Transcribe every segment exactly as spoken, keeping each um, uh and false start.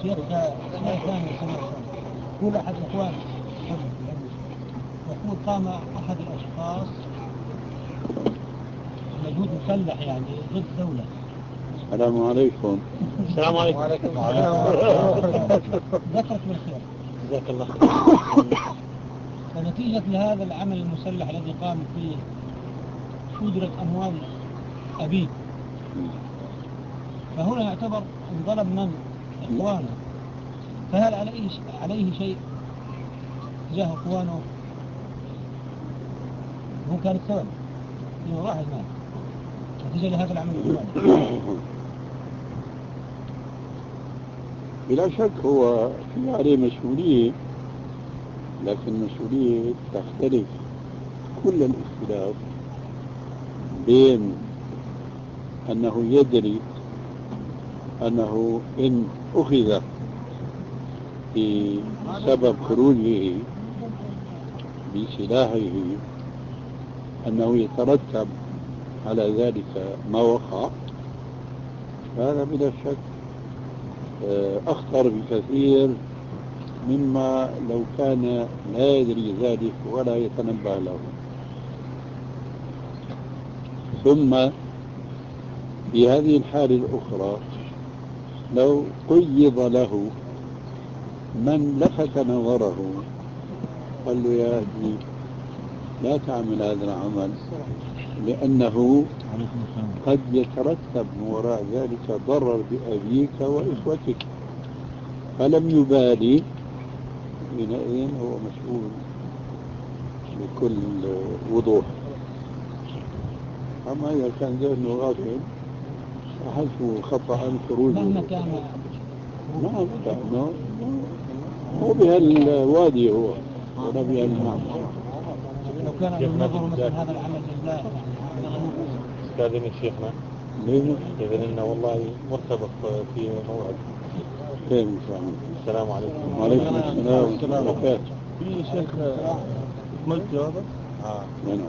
شيخ سؤال ثاني يقول أحد الإخوان يقول قام أحد الأشخاص مجهود مسلح يعني ضد الدولة. السلام عليكم. السلام عليكم. وعليكم السلام. ذكرت بالخير. جزاك الله خير. فنتيجة لهذا العمل المسلح الذي قام فيه شودرة أموال أبيه، فهنا يعتبر أن ظلم من إخوانه، فهل عليه عليه شيء تجاه إخوانه؟ هو كان السبب إنه راح المال نتيجة لهذا العمل المسلح. بلا شك هو في عليه مسؤولية، لكن المسؤولية تختلف كل الاختلاف بين أنه يدري أنه إن أخذ بسبب خروجه بسلاحه أنه يترتب على ذلك ما وقع، فهذا بلا شك أخطر بكثير مما لو كان لا يدري ذلك ولا يتنبه له. ثم في هذه الحالة الأخرى لو قيض له من لفت نظره قال له يا أبي لا تعمل هذا العمل لأنه قد يترتب من وراء ذلك ضرر بأبيك وإخوتك، فلم يبالي، حينئذ هو مسؤول بكل وضوح. أما إذا كان ذهنه غافل فحسبه خطأ خروجه. مهما كان نعم لأنه هو بهالوادي هو ولا بهالمعنى. لو كان النظر مثل هذا العمل لله استاذن شيخنا ليه؟ إذن إنه والله مرتبط في موعد. كيف مساعد؟ السلام عليكم. وعليكم السلام ورحمة الله وبركاته. في شيخ ملكي هذا؟ آه نعم.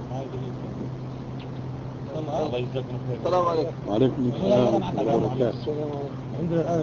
الله يجزاكم خير. السلام عليكم. وعليكم السلام ورحمة الله وبركاته. عندنا الآن